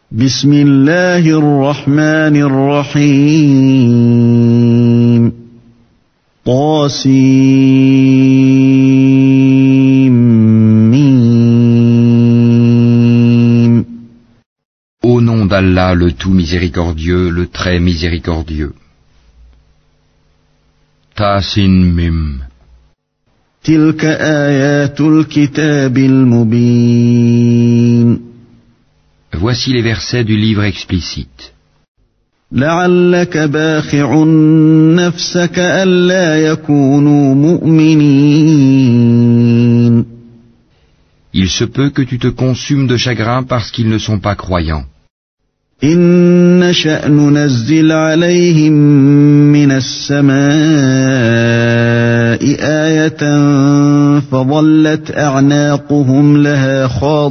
بسم الله الرحمن الرحيم طاسيم. Au nom d'Allah, le tout miséricordieux, le très miséricordieux. Tasin Mim. تلك آيات الكتاب المبين. Voici les versets du livre explicite. لعلك باخع نفسك ألا يكونوا مؤمنين. Il se peut que tu te consumes de chagrin parce qu'ils ne sont pas croyants. إن نشأ ننزل عليهم من السماء آية فظلت أعناقهم لها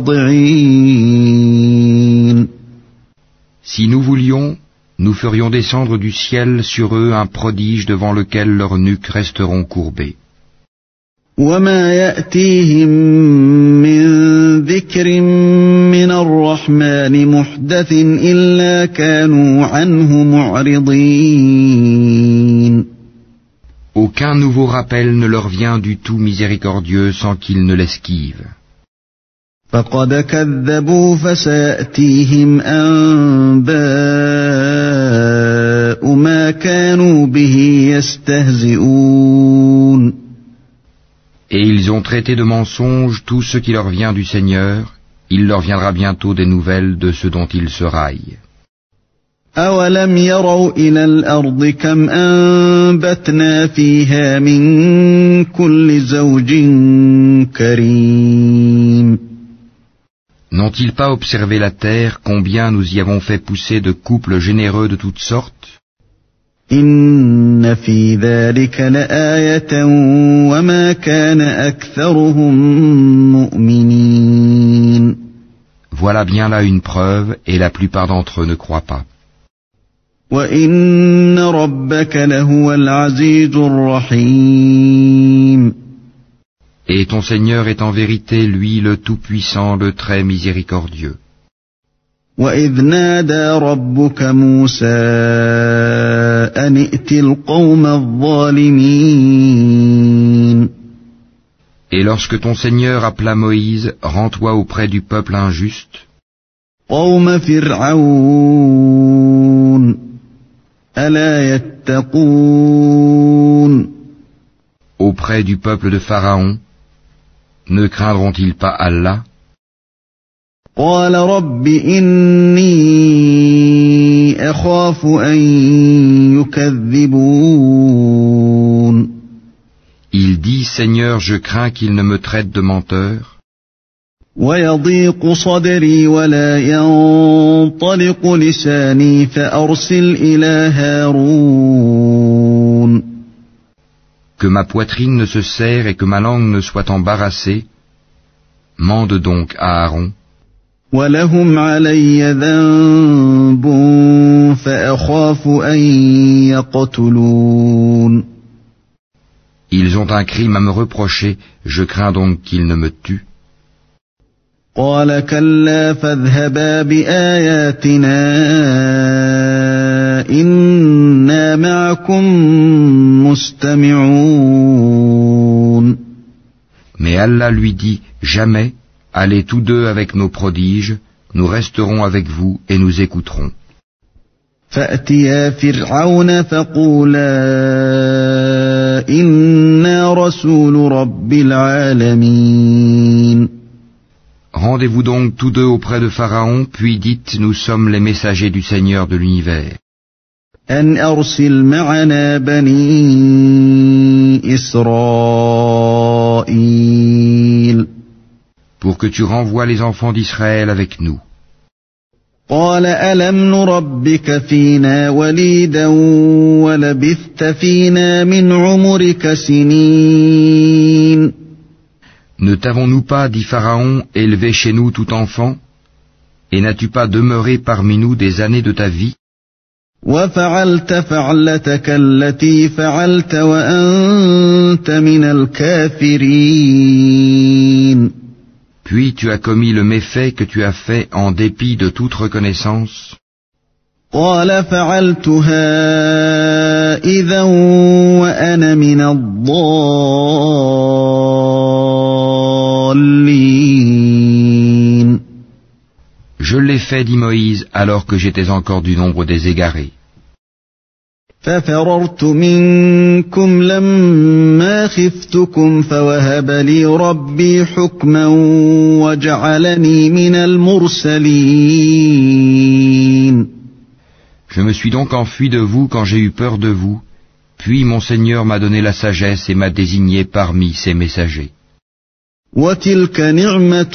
خاضعين. Si nous voulions, nous ferions descendre du ciel sur eux un prodige devant lequel leurs nuques resteront courbées. وما يأتيهم من ذكر من الرحمن محدث إلا كانوا عنه معرضين. Aucun nouveau rappel ne leur vient du tout miséricordieux sans qu'ils ne l'esquivent. فقد كذبوا فسيأتيهم أنباء ما كانوا به يستهزئون. Et ils ont traité de mensonge tout ce qui leur vient du Seigneur, il leur viendra bientôt des nouvelles de ce dont ils se raillent. أولم يروا إلى الأرض كم أنبتنا فيها من كل زوج كريم. N'ont-ils pas observé la terre, combien nous y avons fait pousser de couples généreux de toutes sortes? إن في ذلك لآية وما كان أكثرهم مؤمنين. Voilà bien là une preuve, et la plupart d'entre eux ne croient pas. وإن ربك لهو العزيز الرحيم. Et ton Seigneur est en vérité, lui, le Tout-Puissant, le très miséricordieux. وإذ نادى ربك موسى أن ائت القوم الظالمين. Et lorsque ton Seigneur appela Moïse, rends-toi auprès du peuple injuste, قوم فرعون ألا يتقون. auprès du peuple de Pharaon, ne craindront-ils pas Allah? قال رب إني أخاف أن يكذبون. Il dit, Seigneur, je crains qu'ils ne me traitent de menteur, ويضيق صدري ولا ينطلق لساني فأرسل إلى هارون. que ma poitrine ne se serre et que ma langue ne soit embarrassée, mande donc à Aaron. ولهم علي ذنب فأخاف أن يقتلون. Ils ont un crime à me reprocher, je crains donc qu'ils ne me tuent. قال كلا فاذهبا بآياتنا إنا معكم مستمعون. Mais Allah lui dit, jamais, allez tous deux avec nos prodiges, nous resterons avec vous et nous écouterons. فأتيا فرعون فقولا إنا رسول رب العالمين. Rendez-vous donc tous deux auprès de Pharaon, puis dites, nous sommes les messagers du Seigneur de l'univers. أن أرسل معنا بني إسرائيل. Pour que tu renvoies les enfants d'Israël avec nous. قال ألم نربك فينا وليدا ولبثت فينا من عمرك سنين. Ne t'avons-nous pas, dit Pharaon, élevé chez nous tout enfant? Et n'as-tu pas demeuré parmi nous des années de ta vie? وفعلت فعلتك التي فعلت وأنت من الكافرين. Puis tu as commis le méfait que tu as fait en dépit de toute reconnaissance. قال فعلتها إذا وأنا من الضالين. Je l'ai fait, dit Moïse, alors que j'étais encore du nombre des égarés. ففررت منكم لما خفتكم فوهب لي ربي حكما وجعلني من المرسلين. Je me suis donc enfui de vous quand j'ai eu peur de vous, puis mon Seigneur m'a donné la sagesse et m'a désigné parmi ses messagers. وتلك نعمة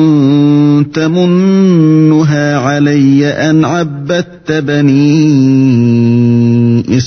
تمنها علي أن عبدت بني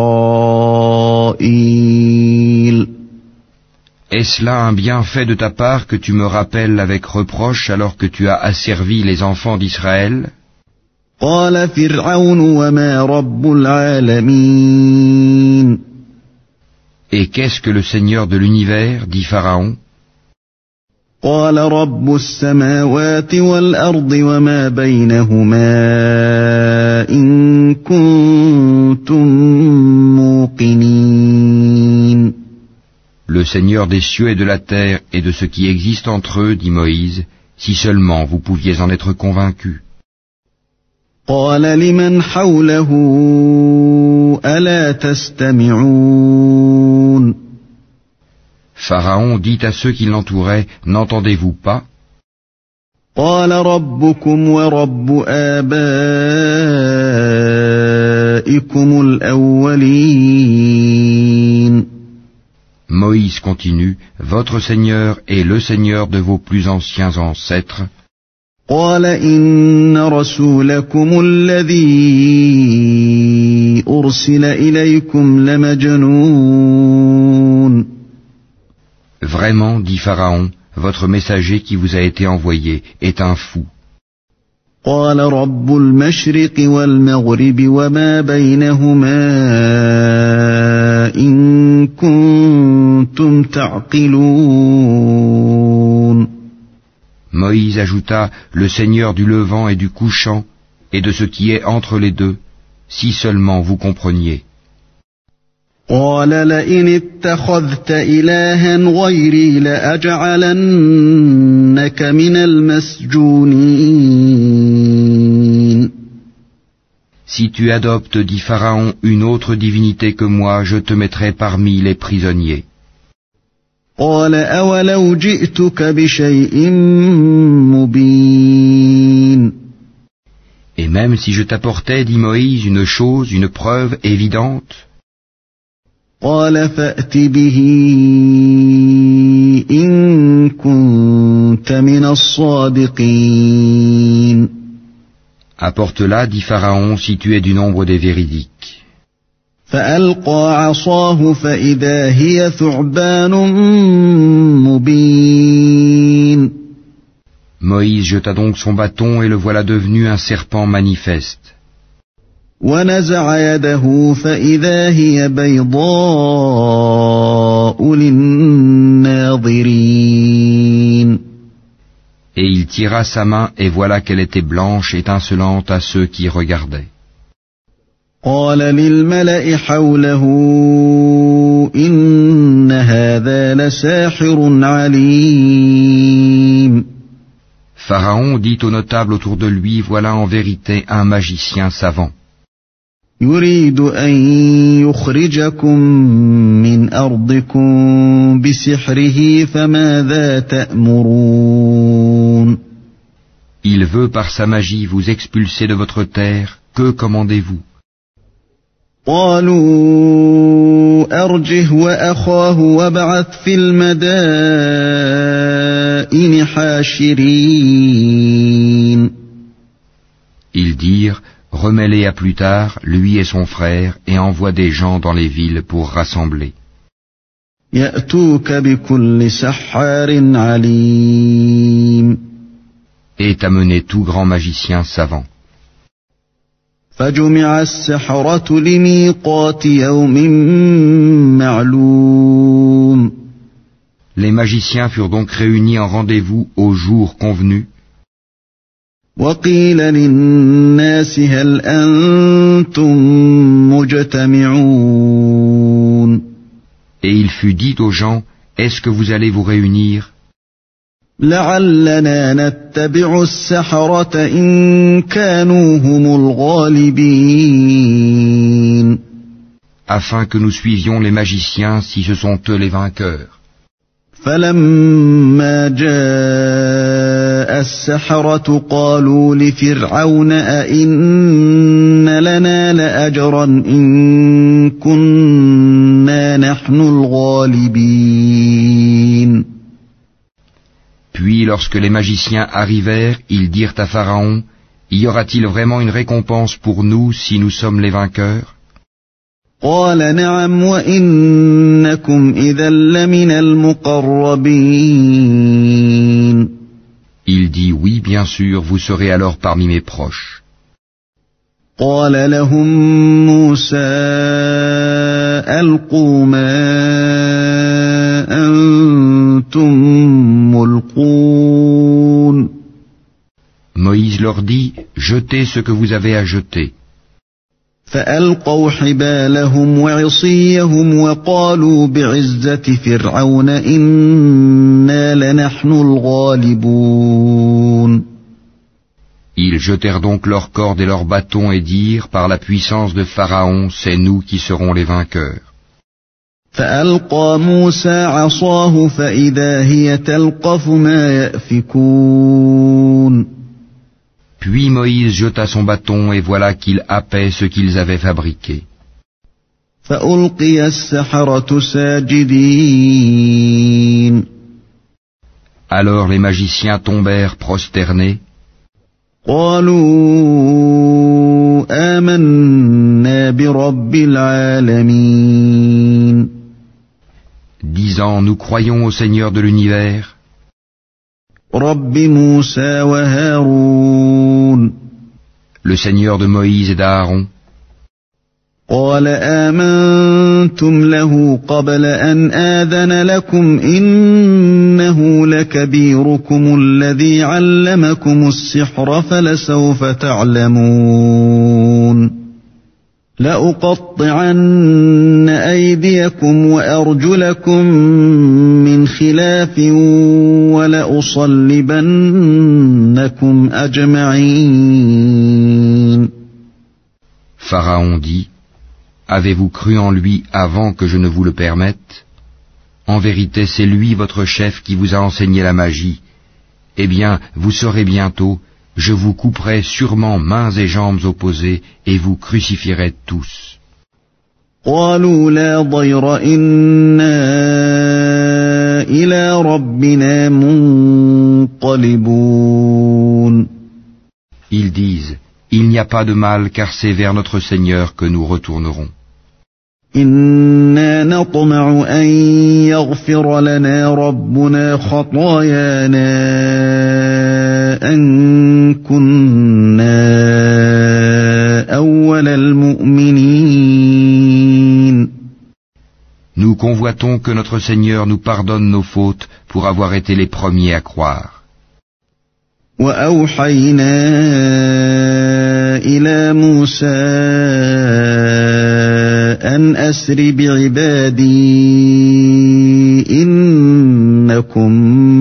إسرائيل. Est-ce là un bienfait de ta part que tu me rappelles avec reproche alors que tu as asservi les enfants d'Israël? قال فرعون وما رب العالمين. Et qu'est-ce que le Seigneur de l'univers, dit Pharaon? قال رب السماوات والأرض وما بينهما إن كنتم موقنين. Le Seigneur des cieux et de la terre et de ce qui existe entre eux, dit Moïse, si seulement vous pouviez en être convaincus. قال لمن حوله ألا تستمعون. Pharaon dit à ceux qui l'entouraient, n'entendez-vous pas? قال ربكم ورب آبائكم الأولين. Moïse continue, votre Seigneur est le Seigneur de vos plus anciens ancêtres. قال إن رسولكم الذي أرسل إليكم لمجنون. Vraiment, dit Pharaon, votre messager qui vous a été envoyé est un fou. قال رب المشرق والمغرب وما بينهما إن كنتم تعقلون. Moïse ajouta, le Seigneur du levant et du couchant, et de ce qui est entre les deux, si seulement vous compreniez. قال لئن اتخذت إلها غيري لأجعلنك من المسجونين. Si tu adoptes, dit Pharaon, une autre divinité que moi, je te mettrai parmi les prisonniers. قال أولو جئتك بشيء مبين. Et même si je t'apportais, dit Moïse, une chose, une preuve évidente, قال فأت به إن كنت من الصادقين. apporte-la, dit Pharaon, si tu es du nombre des véridiques. فألقى عصاه فإذا هي ثعبان مبين. Moïse jeta donc son bâton et le voilà devenu un serpent manifeste. ونزع يده فإذا هي بيضاء للناظرين. Et il tira sa main et voilà qu'elle était blanche, étincelante à ceux qui regardaient. قال للملأ حوله إن هذا لساحر عليم. Pharaon dit aux notables autour de lui, voilà en vérité un magicien savant. يريد أن يخرجكم من أرضكم بسحره فماذا تأمرون. Il veut par sa magie vous expulser de votre terre, que commandez-vous? قالوا أرجه وأخاه وابعث في المدائن حاشرين. Ils dirent, remets-les à plus tard, lui et son frère, et envoie des gens dans les villes pour rassembler. يأتوك بكل سحار عليم. Et amener tout grand magicien savant. فجمع السحرة لميقات يوم معلوم. Les magiciens furent donc réunis en rendez-vous au jour convenu. وقيل للناس هل أنتم مجتمعون Et il fut dit aux gens, est-ce que vous allez vous réunir لعلنا نتبع السحرة إن كانوا هم الغالبين afin que nous suivions les magiciens si ce sont eux les vainqueurs. فلما جاء السحرة قالوا لفرعون أئن لنا لأجرا إن كنا نحن الغالبين. Puis lorsque les magiciens arrivèrent, ils dirent à Pharaon, y aura-t-il vraiment une récompense pour nous si nous sommes les vainqueurs? قال نعم وإنكم إذا لمن المقربين. Il dit, oui, bien sûr, vous serez alors parmi mes proches. قال لهم موسى ألقوا ما أنتم ملقون. Moïse leur dit, jetez ce que vous avez à jeter. فألقوا حبالهم وعصيهم وقالوا بعزة فرعون إنا لنحن الغالبون. Ils jetèrent donc leurs cordes et leurs bâtons et dirent, par la puissance de Pharaon, c'est nous qui serons les vainqueurs. فألقى موسى عصاه فإذا هي تلقف ما يأفكون. Puis Moïse jeta son bâton et voilà qu'il happait ce qu'ils avaient fabriqué. فألقي السحرة ساجدين. Alors les magiciens tombèrent prosternés. قالوا آمنا برب العالمين. Disant, nous croyons au Seigneur de l'univers, رب موسى وهارون. le Seigneur de Moïse et d'Aaron. قال آمنتم له قبل أن آذن لكم إنه لكبيركم الذي علمكم السحر فلسوف تعلمون لأقطعن أيديكم وأرجلكم من خلاف ولأصلبنكم أجمعين. Pharaon dit, avez-vous cru en lui avant que je ne vous le permette? En vérité, c'est lui votre chef qui vous a enseigné la magie. Eh bien, vous saurez bientôt, je vous couperai sûrement mains et jambes opposées et vous crucifierai tous. قالوا لا ضير إنا إلى ربنا منقلبون. Ils disent, il n'y a pas de mal car c'est vers notre Seigneur que nous retournerons. إنا نطمع أن يغفر لنا ربنا خطايانا أن كنا أول المؤمنين. Nous convoitons que notre Seigneur nous pardonne nos fautes pour avoir été les premiers à croire. وأوحينا إلى موسى أن أسر بعبادي إنكم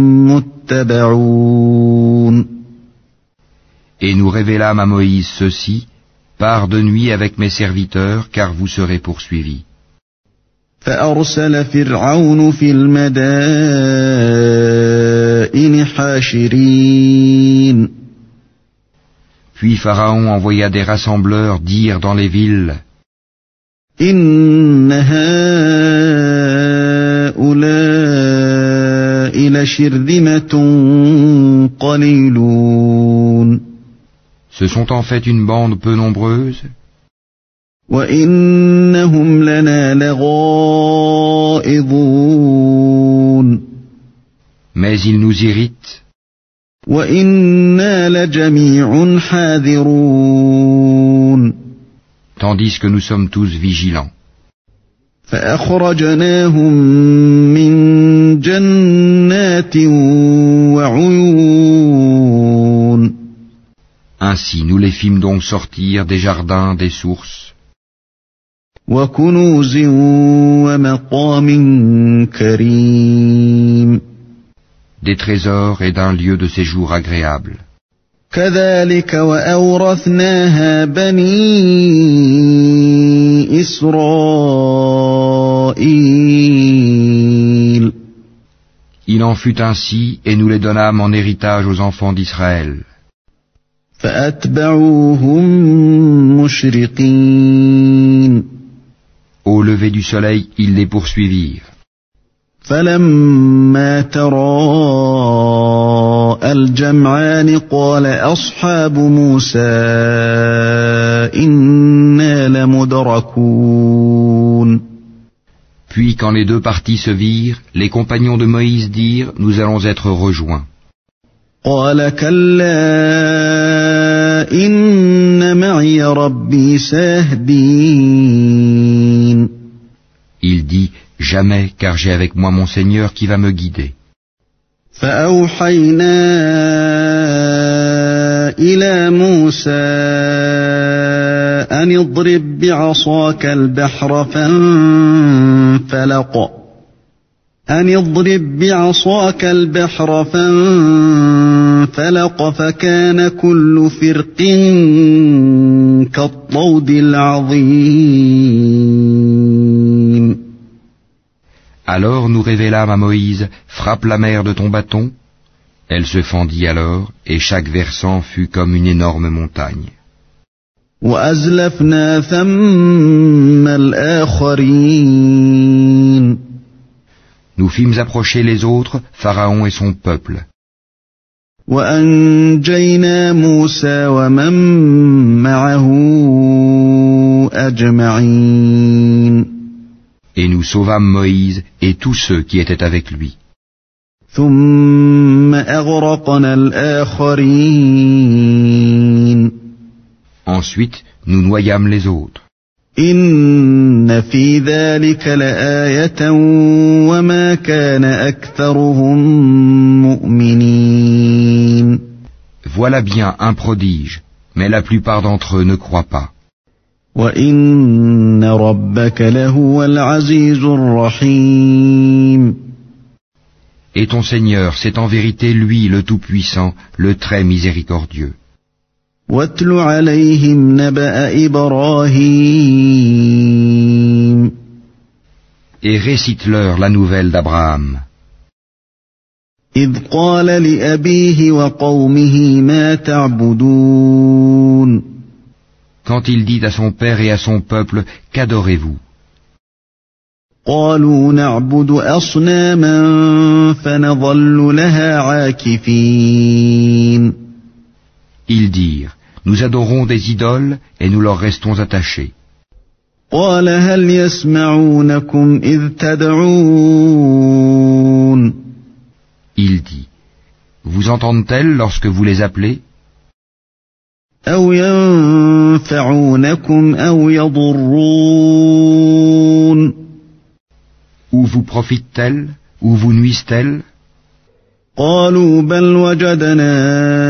متبعون. Et nous révélâmes à Moïse ceci, pars de nuit avec mes serviteurs, car vous serez poursuivis. فأرسل فرعون في المدائن حاشرين. Puis Pharaon envoya des rassembleurs dire dans les villes, إن هؤلاء لشرذمة قليلون. ce sont en fait une bande peu nombreuse, وإنهم لنا لغائظون. mais ils nous irritent, وإنا لجميع حاذرون. tandis que nous sommes tous vigilants. فأخرجناهم من جنات وعيون. Ainsi nous les fîmes donc sortir des jardins, des sources, وكنوز ومقام كريم. des trésors et d'un lieu de séjour agréable. كذلك وأورثناها بني إسرائيل. Il en fut ainsi, et nous les donnâmes en héritage aux enfants d'Israël. فأتبعوهم مشرقين. Au lever du soleil, ils les poursuivirent. فلما تراءى الجمعان قال أصحاب موسى إنا لمدركون. Puis quand les deux parties se virent, les compagnons de Moïse dirent, nous allons être rejoints. قال كلا إن معي ربي سيهدين. Il dit, jamais, car j'ai avec moi mon Seigneur qui va me guider. فأوحينا إلى موسى أن اضرب بعصاك البحر فانفلق فكان كل فرق كالطود العظيم. Alors nous révélâmes à Moïse, frappe la mer de ton bâton. Elle se fendit alors, et chaque versant fut comme une énorme montagne. وأزلفنا ثم الآخرين. Nous fîmes approcher les autres, Pharaon et son peuple. وأنجينا موسى ومن معه أجمعين. Et nous sauvâmes Moïse et tous ceux qui étaient avec lui. ثم أغرقنا الآخرين. Ensuite, nous noyâmes les autres. إن في ذلك لآية وما كان أكثرهم مؤمنين. Voilà bien un prodige, mais la plupart d'entre eux ne croient pas. وإن ربك لهو العزيز الرحيم. Et ton Seigneur, c'est en vérité lui le Tout-Puissant, le très miséricordieux. واتل عليهم نبأ إبراهيم. Et récite-leur la nouvelle d'Abraham. إذ قال لأبيه وقومه ما تعبدون. Quand il dit à son père et à son peuple, qu'adorez-vous? قالوا نعبد أصناما فنظل لها عاكفين. Ils dirent, nous adorons des idoles et nous leur restons attachés. قال هل يسمعونكم إذ تدعون. Il dit, vous entendent-elles lorsque vous les appelez? أو ينفعونكم أو يضرون. Ou vous profitent-elles, ou vous nuisent-elles? قالوا بل وجدنا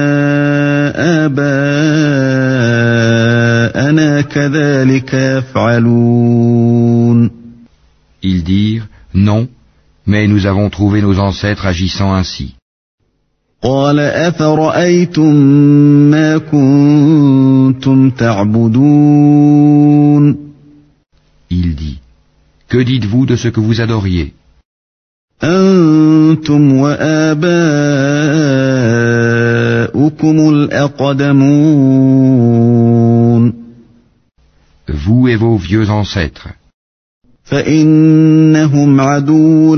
آباءنا كذلك يفعلون. Ils dirent, non, mais nous avons trouvé nos ancêtres agissant ainsi. قال أفرأيتم ما كنتم تعبدون. Il dit, que dites-vous de ce que vous adoriez? أنتم وآباؤكم الأقدمون. Vous et vos vieux ancêtres. فإنهم عدو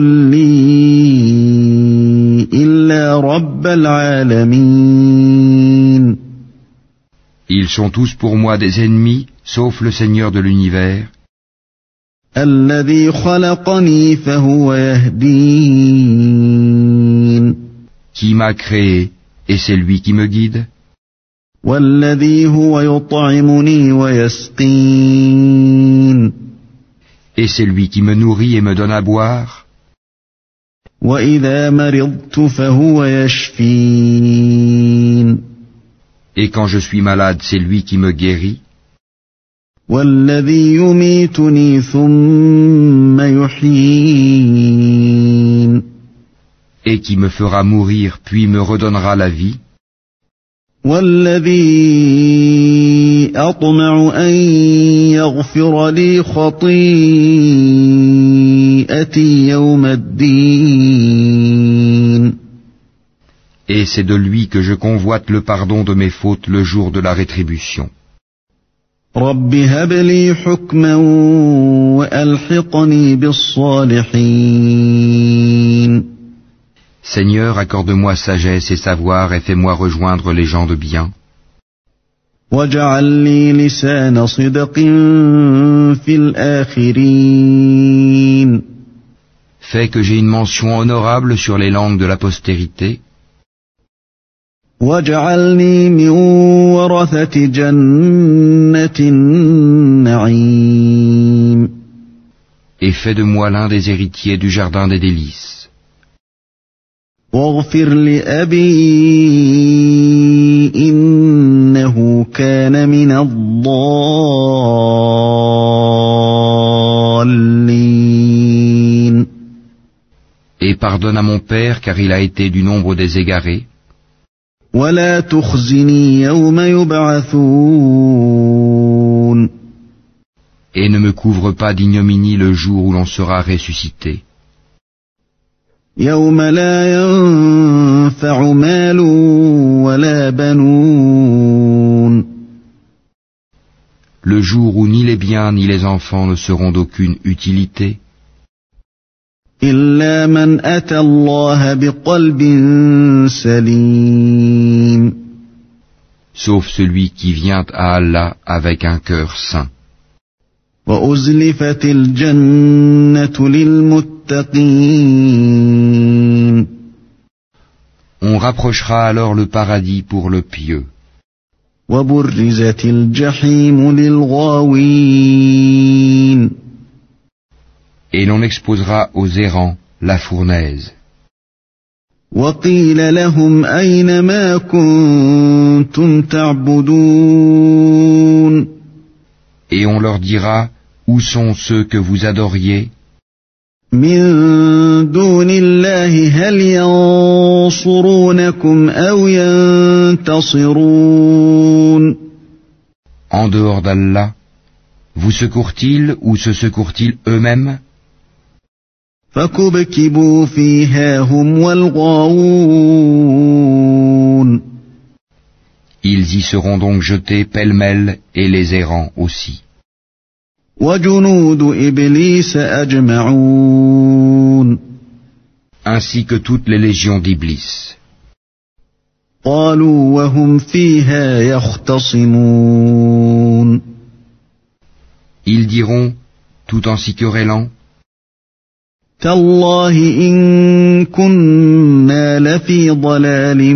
لي إلا رب العالمين. Ils sont tous pour moi des ennemis, sauf le Seigneur de l'univers, الذي خلقني فهو يهدين. qui m'a créé, et c'est lui qui me guide, والذي هو يطعمني ويسقين. Et c'est lui qui me nourrit et me donne à boire. وإذا مرضت فهو يشفين Et quand je suis malade, c'est lui qui me guérit. والذي يميتني ثم يحيين Et qui me fera mourir puis me redonnera la vie. والذي أطمع أن يغفر لي خطيئتي يوم الدين Et c'est de lui que je convoite le pardon de mes fautes le jour de la rétribution. رب هب لي حكما وألحقني بالصالحين Seigneur, accorde-moi sagesse et savoir et fais-moi rejoindre les gens de bien. واجعل لي لسان صدق في الآخرين Fais que j'ai une mention honorable sur les langues de la postérité. واجعلني من ورثة جنة النعيم Et fais de moi l'un des héritiers du jardin des délices. واغفر لأبي إنه كان من الضالين Et pardonne à mon père car il a été du nombre des égarés. ولا تخزني يوم يبعثون Et ne me couvre pas d'ignominie le jour où l'on sera ressuscité. يوم لا ينفع مال ولا بنون Le jour où ni les biens ni les enfants ne seront d'aucune utilité. إلا من أتى الله بقلب سليم Sauf celui qui vient à Allah avec un cœur saint. وأزلفت الجنة للمتقين On rapprochera alors le paradis pour le pieux. وبرزت الجحيم للغاوين Et l'on exposera aux errants la fournaise. وقيل لهم أين ما كنتم تعبدون Et on leur dira, où sont ceux que vous adoriez? من دون الله هل ينصرونكم أو ينتصرون En dehors d'Allah, vous secourent-ils ou se secourent-ils eux-mêmes? فكبكبوا فيها هم والغاوون Ils y seront donc jetés pêle-mêle et les errants aussi. وجنود إبليس أجمعون Ainsi que toutes les légions d'Iblis. قالوا وهم فيها يختصمون Ils diront, tout en s'y querellant, تالله إن كنا لفي ضلال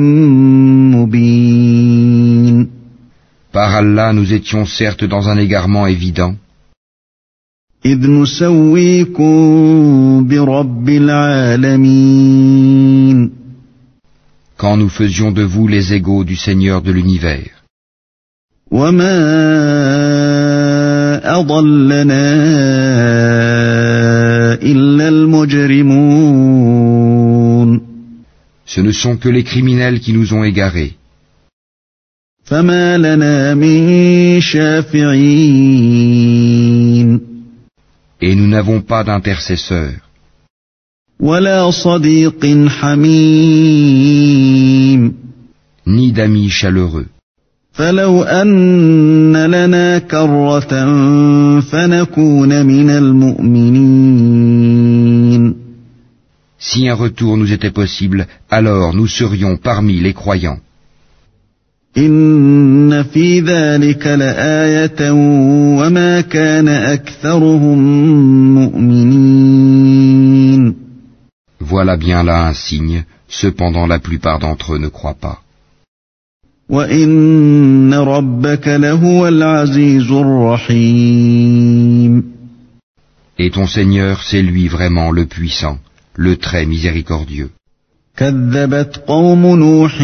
مبين par Allah nous étions certes dans un égarement évident, إذ نسويكم برب العالمين quand nous faisions de vous les égaux du Seigneur de l'univers. وما أضلنا إلا المجرمون Ce ne sont que les criminels qui nous ont égarés. فما لنا من شافعين Et nous n'avons pas d'intercesseur, ولا صديق حميم ni d'amis chaleureux. فلو أن لنا كرة فنكون من المؤمنين Si un retour nous était possible, alors nous serions parmi les croyants. إن في ذلك لآية وما كان أكثرهم مؤمنين Voilà bien là un signe, cependant la plupart d'entre eux ne croient pas. وإن ربك لهو العزيز الرحيم Et ton Seigneur, c'est lui vraiment le puissant, le très miséricordieux. كذبت قوم نوح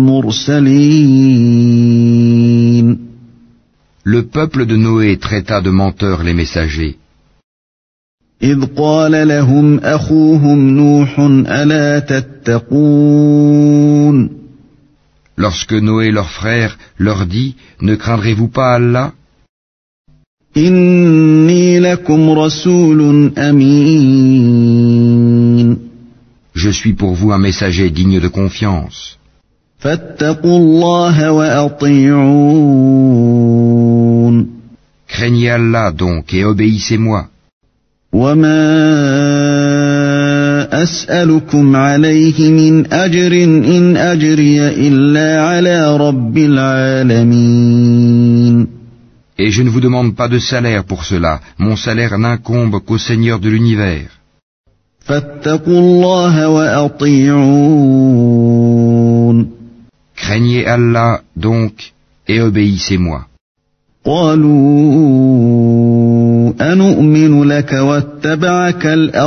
المرسلين Le peuple de Noé traita de menteurs les messagers. إذ قال لهم أخوهم نوح ألا تتقون Lorsque Noé leur frère leur dit, ne craindrez-vous pas Allah? إني لكم رسول أمين Je suis pour vous un messager digne de confiance. فاتقوا الله وأطيعون Craignez Allah donc et obéissez-moi. وما أسألكم عليه من أجر إن أجري إلا على رب العالمين Et je ne vous demande pas de salaire pour cela, mon salaire n'incombe qu'au Seigneur de l'univers. فاتقوا الله وأطيعون Craignez Allah donc et obéissez-moi. قالوا أنؤمن لك واتبعك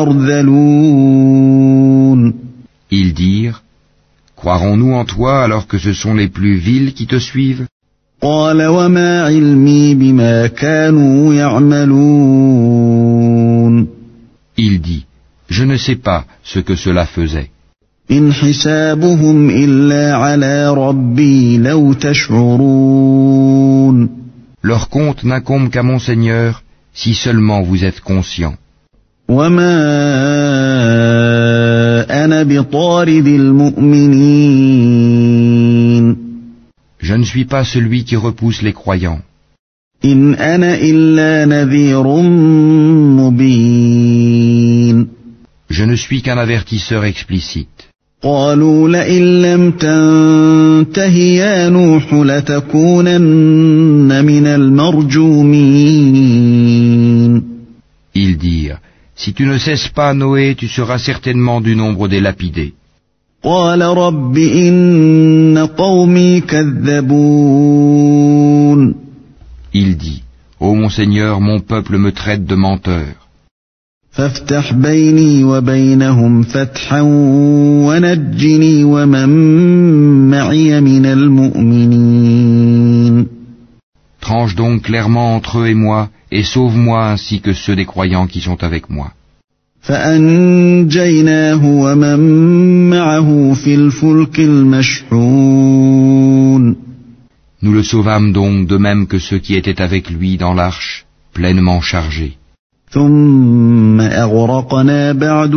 الأرذلون Ils dirent, croirons-nous en toi alors que ce sont les plus vils qui te suivent? قال وما علمي بما كانوا يعملون Il dit, je ne sais pas ce que cela faisait. إن حسابهم إلا على ربي لو تشعرون Leur compte n'incombe qu'à mon Seigneur, si seulement vous êtes conscients. وما أنا بطارد المؤمنين Je ne suis pas celui qui repousse les croyants. إن أنا إلا نذير مبين Je ne suis qu'un avertisseur explicite. قالوا لئن لم تنته يا نوح لتكونن من المرجومين Ils dirent, si tu ne cesses pas, Noé, tu seras certainement du nombre des lapidés. قال رب إن قومي كذبون Il dit, ô mon Seigneur, mon peuple me traite de menteur. فافتح بيني وبينهم فتحا ونجني ومن معي من المؤمنين Tranche donc clairement entre eux et moi, et sauve-moi ainsi que ceux des croyants qui sont avec moi. فأنجيناه ومن معه في الفلك المشحون Nous le sauvâmes donc de même que ceux qui étaient avec lui dans l'arche, pleinement chargés. ثم أغرقنا بعد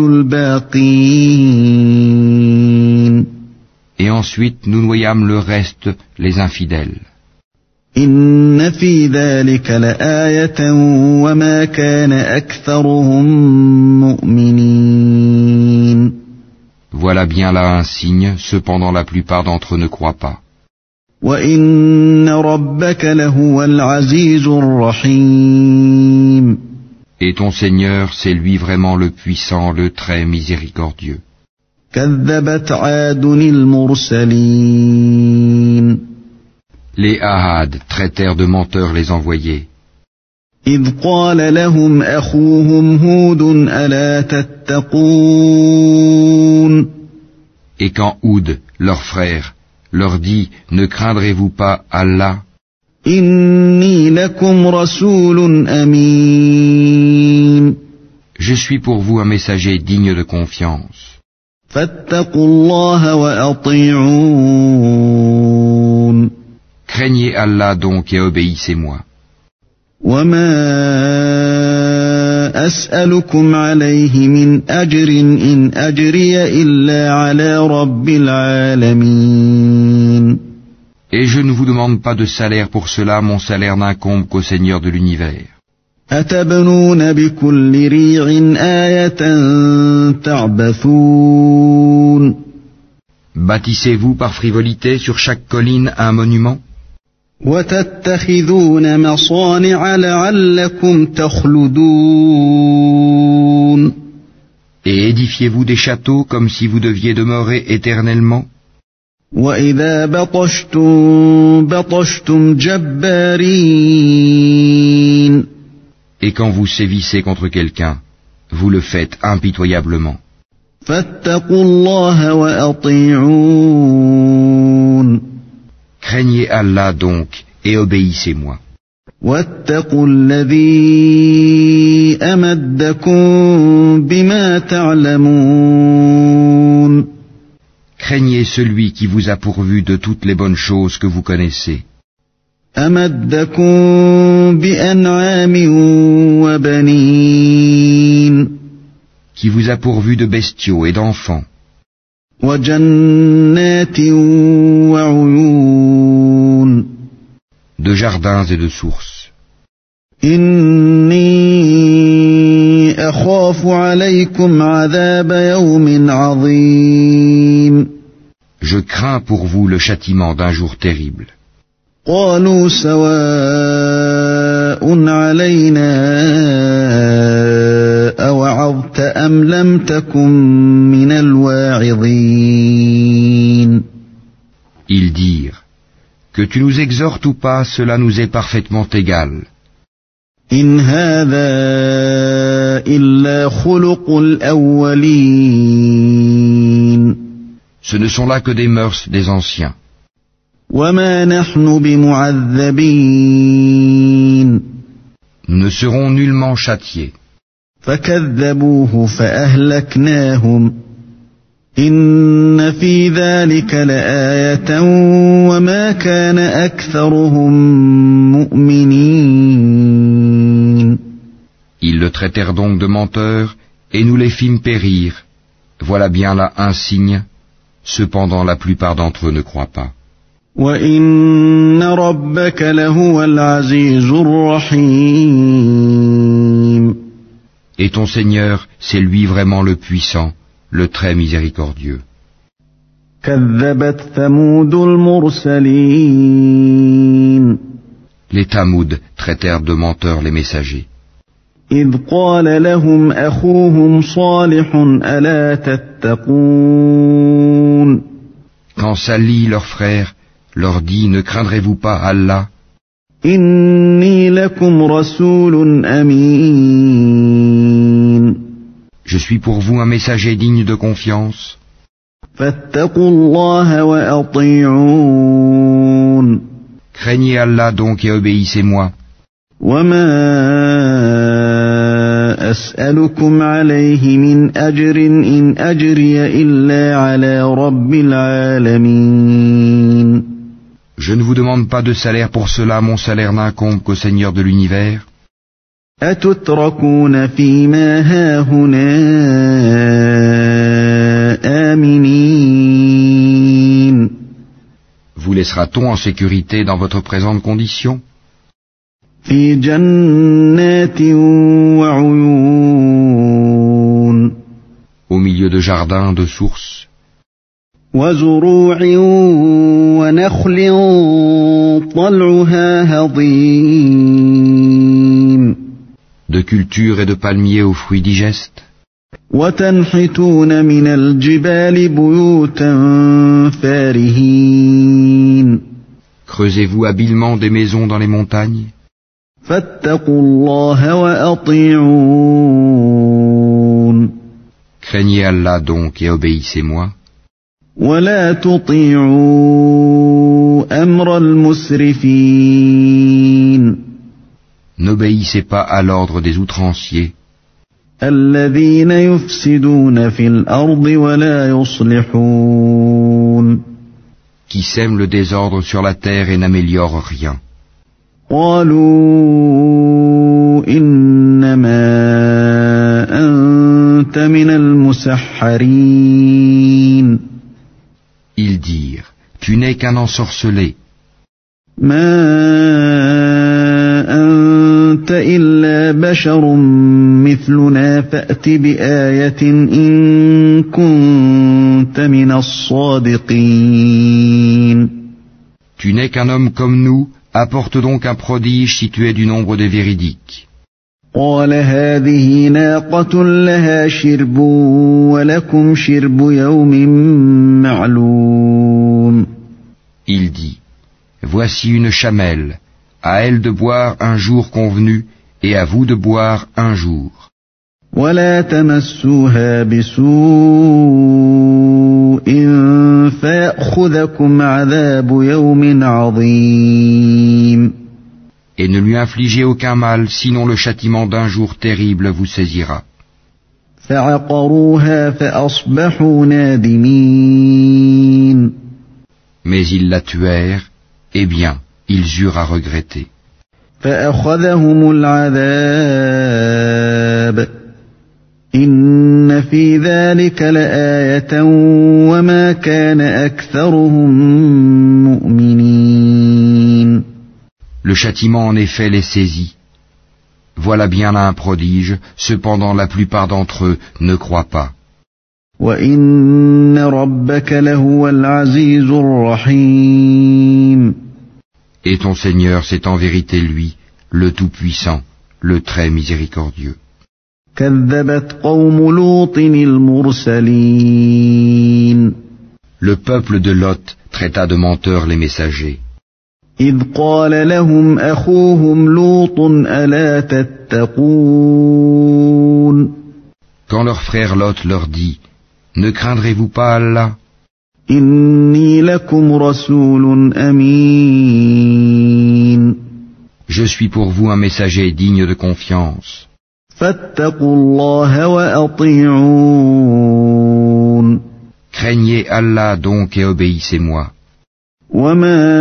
الباقين Et ensuite nous noyâmes le reste, les infidèles. إن في ذلك لآية وما كان أكثرهم مؤمنين Voilà bien là un signe, cependant la plupart d'entre eux ne croient pas. وإن ربك لهو العزيز الرحيم Et ton Seigneur, c'est lui vraiment le puissant, le très miséricordieux. كذبت عاد المرسلين Les Ahad traitèrent de menteurs les envoyés. إذ قال لهم أخوهم هود ألا تتقون Et quand Houd, leur frère, leur dit, ne craindrez-vous pas Allah? إني لكم رسول أمين Je suis pour vous un messager digne de confiance. فاتقوا الله وأطيعون Craignez Allah donc et obéissez-moi. وما أسألكم عليه من أجر إن أجري إلا على رب العالمين Et je ne vous demande pas de salaire pour cela, mon salaire n'incombe qu'au Seigneur de l'univers. أتبنون بكل ريع آية تعبثون Bâtissez-vous par frivolité sur chaque colline un monument? وتتخذون مصانع لعلكم تخلدون Et édifiez-vous des châteaux comme si vous deviez demeurer éternellement? وإذا بطشتم بطشتم جبارين Et quand vous sévissez contre quelqu'un, vous le faites impitoyablement. فاتقوا الله وأطيعون Craignez Allah donc et obéissez-moi. واتقوا الذي أمدكم بما تعلمون Craignez celui qui vous a pourvu de toutes les bonnes choses que vous connaissez. أمدكم بأنعام وبنين Qui vous a pourvu de bestiaux et d'enfants. وجنات وعيون De jardins et de sources. إني أخاف عليكم عذاب يوم عظيم Je crains pour vous le châtiment d'un jour terrible. قالوا سواء علينا أوعظت أم لم تكن من الواعظين Ils dirent, que tu nous exhortes ou pas, cela nous est parfaitement égal. إن هذا إلا خلق الأولين Ce ne sont là que des mœurs des anciens. وما نحن بمعذبين Nous ne serons nullement châtiés. فكذبوه فأهلكناهم إن في ذلك لآية وما كان أكثرهم مؤمنين Ils le traitèrent donc de menteur, et nous les fîmes périr. Voilà bien là un signe. Cependant la plupart d'entre eux ne croient pas. وإن ربك لهو العزيز الرحيم Et ton Seigneur, c'est lui vraiment le puissant, le très miséricordieux. كذبت ثمود المرسلين Les Tamouds traitèrent de menteurs les messagers. إذ قال لهم أخوهم صالح ألا تتقون Quand Salih, leur frère, leur dit, ne craindrez-vous pas Allah? إني لكم رسول أمين Je suis pour vous un messager digne de confiance. فاتقوا الله وأطيعون Craignez Allah donc et obéissez-moi. وما أسألكم عليه من أجر إن أجري إلا على رب العالمين Je ne vous demande pas de salaire pour cela, mon salaire n'incombe qu'au Seigneur de l'univers. أتتركون فيما هاهنا آمنين Vous laissera-t-on en sécurité dans votre présente condition? في جنات وعيون Au milieu de jardins, de sources, وزروع ونخل طلعها هضيم de cultures et de palmiers aux fruits digestes. وتنحتون من الجبال بيوتا فارهين Creusez-vous habilement des maisons dans les montagnes. فاتقوا الله وأطيعون Craignez Allah donc et obéissez-moi. ولا تطيعوا أمر المسرفين N'obéissez pas à l'ordre des outranciers, الذين يفسدون في الأرض ولا يصلحون qui sèment le désordre sur la terre et n'améliorent rien. قالوا إنما أنت من المسحرين Ils dirent, tu n'es qu'un ensorcelé, ما أنت إلا بشر مثلنا فأت بآية إن كنت من الصادقين tu n'es qu'un homme comme nous, apporte donc un prodige si tu es du nombre des véridiques. قال هذه ناقة لها شرب ولكم شرب يوم معلوم Il dit, voici une chamelle, à elle de boire un jour convenu, et à vous de boire un jour. ولا تمسوها بسوء فيأخذكم عذاب يوم عظيم. Et ne lui infligez aucun mal, sinon le châtiment d'un jour terrible vous saisira. فعقروها فأصبحوا نادمين. Mais ils la tuèrent, eh bien, ils eurent à regretter. فأخذهم العذاب. إن في ذلك لآية وما كان أكثرهم مؤمنين. Le châtiment en effet les saisit. Voilà bien là un prodige, cependant la plupart d'entre eux ne croient pas. وَإِنَّ رَبَّكَ لَهُوَ الْعَزِيزُ الرَّحِيمُ. Et ton Seigneur, c'est en vérité lui, le Tout-Puissant, le Très Miséricordieux. كَذَّبَتْ قَوْمُ لُوطٍ الْمُرْسَلِينَ. Le peuple de Lot traita de menteurs les messagers. إِذْ قَالَ لَهُمْ أَخُوهُمْ لُوطٌ أَلَا تَتَّقُونَ. Quand leur frère Lot leur dit, ne craindrez-vous pas Allah? إِنِّي لَكُمْ رَسُولٌ أَمِينٌ. Je suis pour vous un messager digne de confiance. فَاتَّقُوا اللَّهَ وَأَطِيعُونِ. Craignez Allah donc et obéissez-moi. وَمَا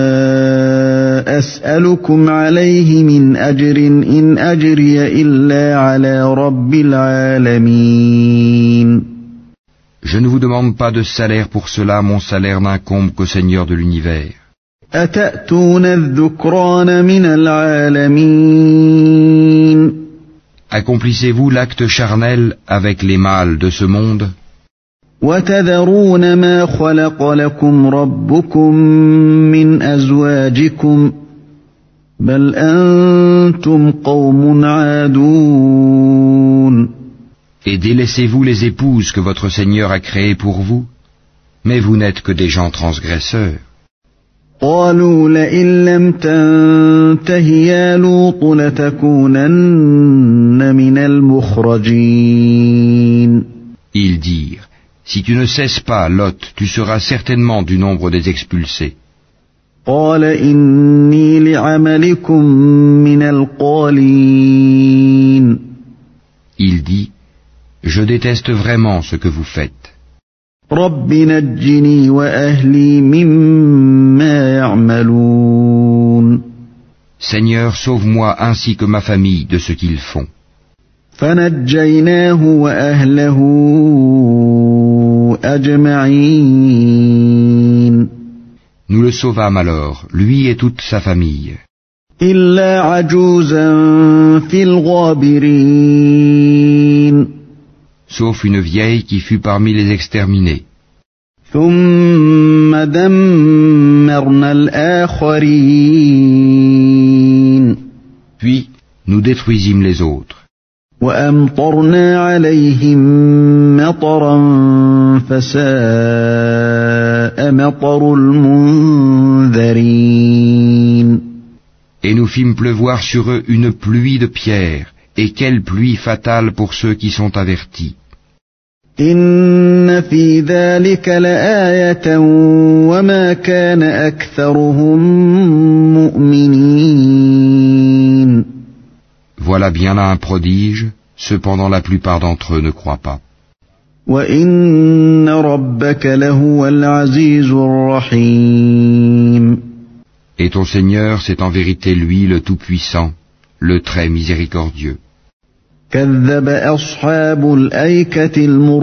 أَسْأَلُكُمْ عَلَيْهِ مِنْ أَجْرٍ إِنْ أَجْرِيَ إِلَّا عَلَى رَبِّ الْعَالَمِينَ. Je ne vous demande pas de salaire pour cela, mon salaire n'incombe qu'au Seigneur de l'univers. أَتَأْتُونَ الذُّكْرَانَ مِنَ الْعَالَمِينَ. Accomplissez-vous l'acte charnel avec les mâles de ce monde? وَتَذَرُونَ مَا خَلَقَ لَكُمْ رَبُّكُمْ مِنْ أَزْوَاجِكُمْ بَلْ أَنْتُمْ قَوْمٌ عَادُونَ. Et délaissez-vous les épouses que votre Seigneur a créées pour vous? Mais vous n'êtes que des gens transgresseurs. قالوا لئن لم تنته يا لوط لتكونن من المخرجين. Ils dirent, si tu ne cesses pas, Lot, tu seras certainement du nombre des expulsés. قال إني لعملكم من القالين. Il dit, je déteste vraiment ce que vous faites. رب نجني وأهلي مما يعملون. Seigneur, sauve-moi ainsi que ma famille de ce qu'ils font. فنجيناه وأهله أجمعين. Nous le sauvâmes alors, lui et toute sa famille. إلا عجوزا في الغابرين. Sauf une vieille qui fut parmi les exterminés. ثم دمرنا الآخرين. Puis, nous détruisîmes les autres. وأمطرنا عليهم مطرا فساء مطر المنذرين. Et nous fîmes pleuvoir sur eux une pluie de pierres, et quelle pluie fatale pour ceux qui sont avertis. إن في ذلك لآية وما كان أكثرهم مؤمنين. Voilà bien là un prodige, cependant la plupart d'entre eux ne croient pas. وإن ربك لهو العزيز الرحيم. Et ton Seigneur, c'est en vérité lui le Tout-Puissant, le Très Miséricordieux. كذب أصحاب الأيكة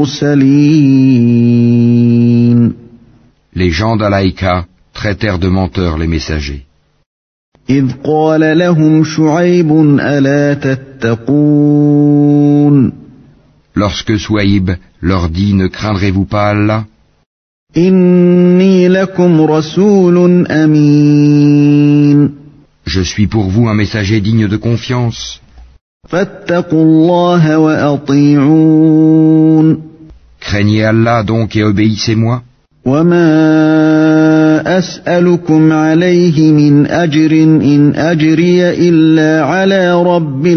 المرسلين. Les gens d'Alaïka traitèrent de menteurs les messagers. إذ قال لهم شعيب ألا تتقون. Lorsque Souaïb leur dit, ne craindrez-vous pas Allah? إني لكم رسول أمين. Je suis pour vous un messager digne de confiance. فاتقوا الله وأطيعون. Craignez Allah donc et obéissez-moi. وما أسألكم عليه من أجر إن أجري إلا على رب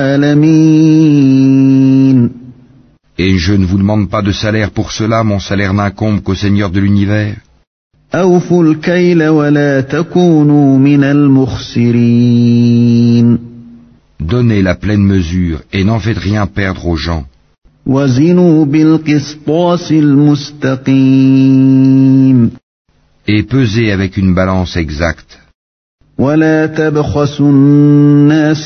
العالمين. Et je ne vous demande pas de salaire pour cela, mon salaire n'incombe qu'au Seigneur de l'univers. أوفوا الكيل ولا تكونوا من المخسرين. Donnez la pleine mesure et n'en faites rien perdre aux gens. وزنوا بالقسطاس المستقيم. Et pesez avec une balance exacte. ولا تبخسوا الناس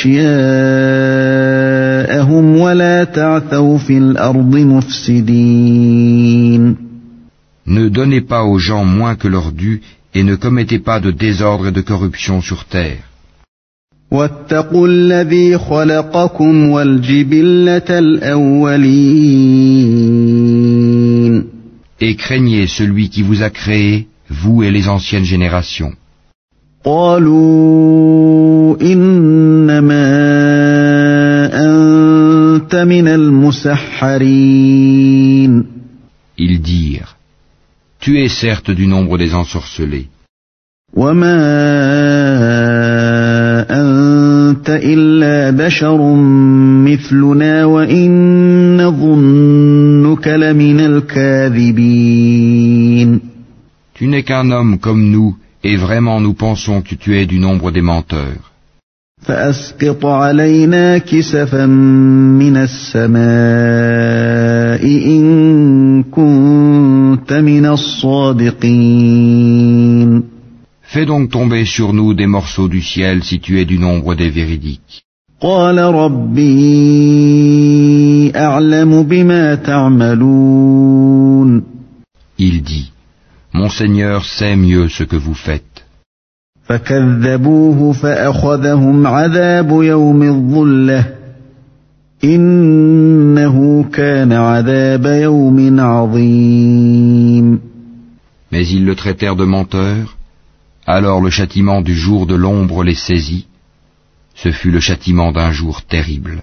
أشياءهم ولا تعثوا في الأرض مفسدين. Ne donnez pas aux gens moins que leur dû et ne commettez pas de désordre et de corruption sur terre. واتقوا الذي خلقكم والجبلة الأولين. Et craignez celui qui vous a créé, vous et les anciennes générations. قالوا إنما أنت من المسحرين. Ils dirent, tu es certes du nombre des ensorcelés. وما أنت إلا بشر مثلنا وإن نظنك لمن الكاذبين. Tu n'es qu'un homme comme nous, et vraiment nous pensons que tu es du nombre des menteurs. فأسقط علينا كسفا من السماء إن كنت من الصادقين. Fais donc tomber sur nous des morceaux du ciel si tu es du nombre des véridiques. قال ربي أعلم بما تعملون. Il dit, mon Seigneur sait mieux ce que vous faites. فكذبوه فأخذهم عذاب يوم الظلة إنه كان عذاب يوم عظيم. Mais ils le traitèrent de menteur. Alors le châtiment du jour de l'ombre les saisit. Ce fut le châtiment d'un jour terrible.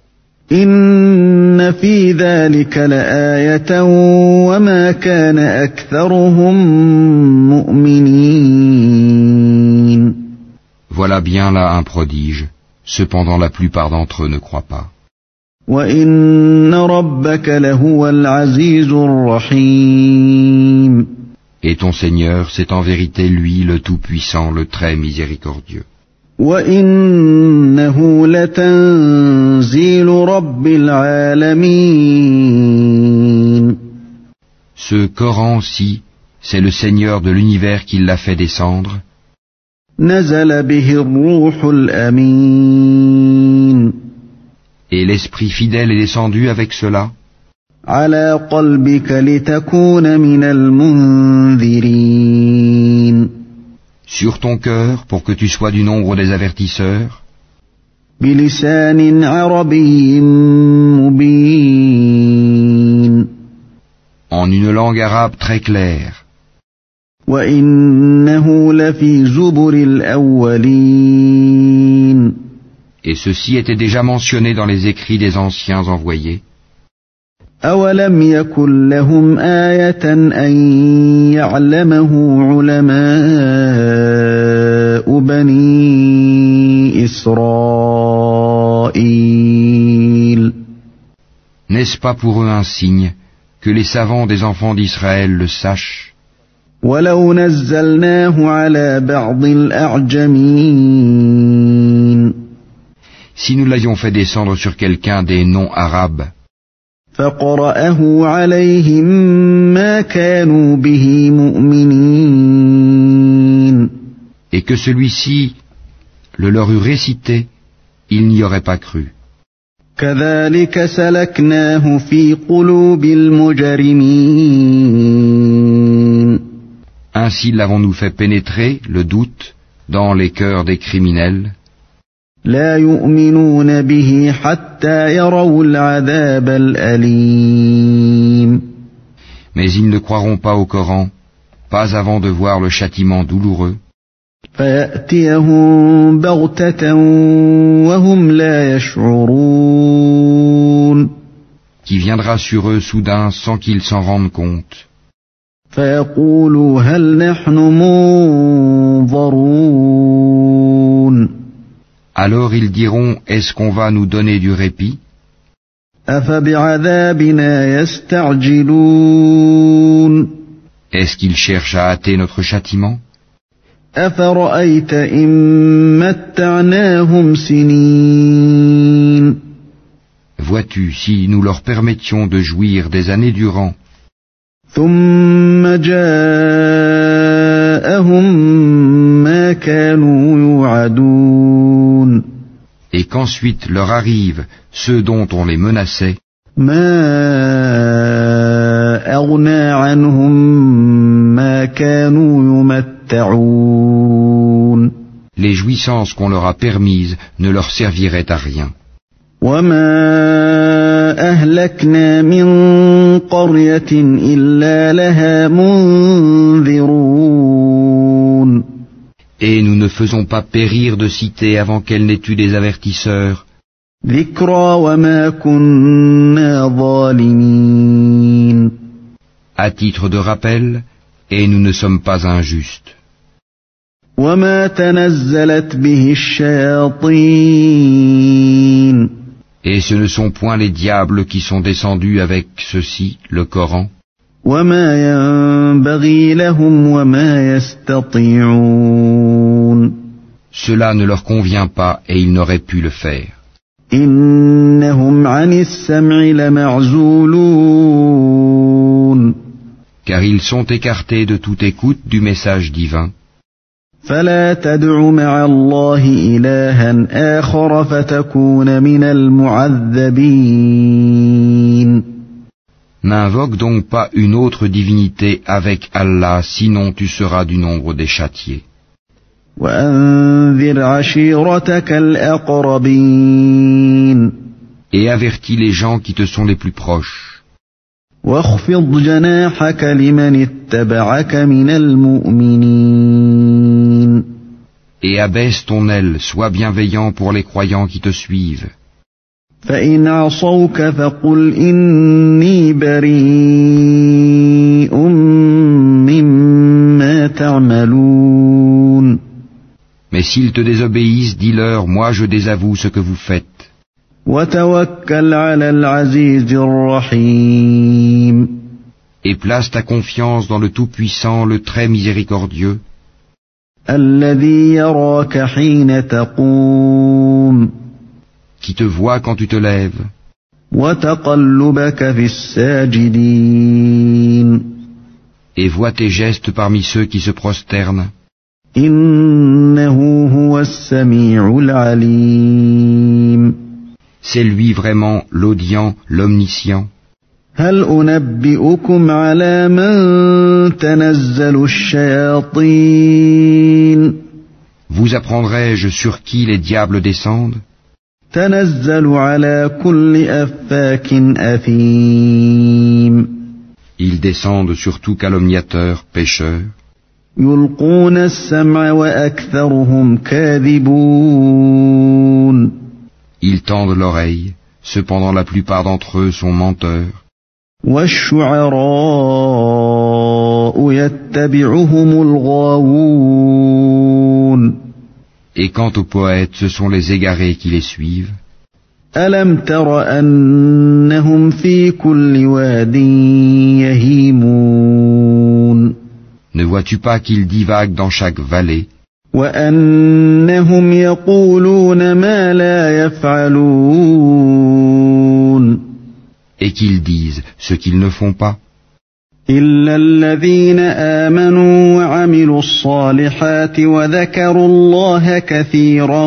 إن في ذلك لآية وما كان أكثرهم مؤمنين. Voilà bien là un prodige. Cependant la plupart d'entre eux ne croient pas. وإن ربك لهو العزيز الرحيم. Et ton Seigneur, c'est en vérité lui le Tout-Puissant, le Très Miséricordieux. وَإِنَّهُ لَتَنزِيلُ رَبِّ الْعَالَمِينَ. Ce Coran-ci, c'est le Seigneur de l'univers qui l'a fait descendre. نزل به الروح الأمين. Et l'Esprit fidèle est descendu avec cela. على قلبك لتكون من المنذرين. Sur ton cœur, pour que tu sois du nombre des avertisseurs. بلسان عربي مبين. En une langue arabe très claire. وإنه لفي زبر الأولين. Et ceci était déjà mentionné dans les écrits des anciens envoyés. أولم يكن لهم آية أن يعلمه علماء بني إسرائيل. N'est-ce pas pour eux un signe que les savants des enfants d'Israël le sachent? ولو نزلناه على بعض الأعجمين. Si nous l'avions fait descendre sur quelqu'un des noms arabes, فقرأه عليهم ما كانوا به مؤمنين. et que celui-ci le leur eût récité, ils n'y auraient pas cru. كذلك سلكناه في قلوب المجرمين. Ainsi l'avons-nous fait pénétrer, le doute, dans les cœurs des criminels. لا يؤمنون به حتى يروا العذاب الأليم. Mais ils ne croiront pas au Coran, pas avant de voir le châtiment douloureux. فيأتيهم بغتة وهم لا يشعرون. Qui viendra sur eux soudain sans qu'ils s'en rendent compte. فيقولوا هل نحن منظرون Alors ils diront, est-ce qu'on va nous donner du répit? أفبعذابنا يستعجلون Est-ce qu'ils cherchent à hâter notre châtiment? أفرأيت إن متعناهم سنين Vois-tu, si nous leur permettions de jouir des années durant, ثم جاءهم ما كانوا يوعدون et qu'ensuite leur arrivent ceux dont on les menaçait, ما أغنى عنهم ما كانوا يمتعون les jouissances qu'on leur a permises ne leur serviraient à rien. وما أهلكنا من قرية إلا لها منذرون Et nous ne faisons pas périr de cité avant qu'elle n'ait eu des avertisseurs, ذكرى وما كنا ظالمين à titre de rappel, et nous ne sommes pas injustes. وما تنزلت به الشياطين Et ce ne sont point les diables qui sont descendus avec ceci, le Coran, وما ينبغي لهم وما يستطيعون cela ne leur convient pas et ils n'auraient pu le faire. إنهم عن السمع لمعزولون Car ils sont écartés de toute écoute du message divin. فلا تدع مع الله إلها آخر فتكون من المعذبين N'invoque donc pas une autre divinité avec Allah, sinon tu seras du nombre des châtiés. وأنذر عشيرتك الأقربين Et avertis les gens qui te sont les plus proches. واخفض جناحك لمن اتبعك من المؤمنين Et abaisse ton aile, sois bienveillant pour les croyants qui te suivent. فإن عصوك فقل إني بريء مما تعملون Mais s'ils te désobéissent, dis-leur, moi je désavoue ce que vous faites. وتوكل على العزيز الرحيم Et place ta confiance dans le Tout-Puissant, le Très Miséricordieux, الذي يراك حين تقوم qui te voit quand tu te lèves, وتقلبك في الساجدين et voit tes gestes parmi ceux qui se prosternent. إنه هو السميع العليم C'est lui vraiment l'audient, l'omniscient. هل أنبئكم على من تنزل الشياطين Vous apprendrai-je sur qui les diables descendent? تنزل على كل أفاك أثيم Ils descendent sur tout calomniateur, pécheur. يلقون السمع وأكثرهم كاذبون Ils tendent l'oreille, cependant la plupart d'entre eux sont menteurs. والشعراء يتبعهم الغاوون Et quant aux poètes, ce sont les égarés qui les suivent. ألم تر أنهم في كل واد يهيمون Ne vois-tu pas qu'ils divaguent dans chaque vallée, وأنهم يقولون ما لا يفعلون et qu'ils disent ce qu'ils ne font pas? إلا الذين آمنوا وعملوا الصالحات وذكروا الله كثيرا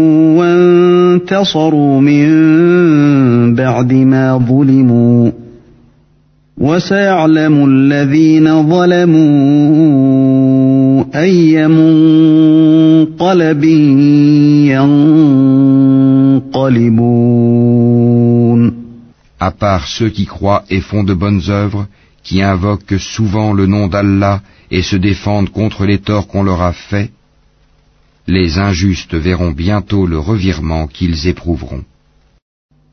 وانتصروا من بعد ما ظلموا وسيعلم الذين ظلموا أي منقلب ينقلبون. À part ceux qui croient et font de bonnes œuvres, qui invoquent souvent le nom d'Allah et se défendent contre les torts qu'on leur a faits, les injustes verront bientôt le revirement qu'ils éprouveront.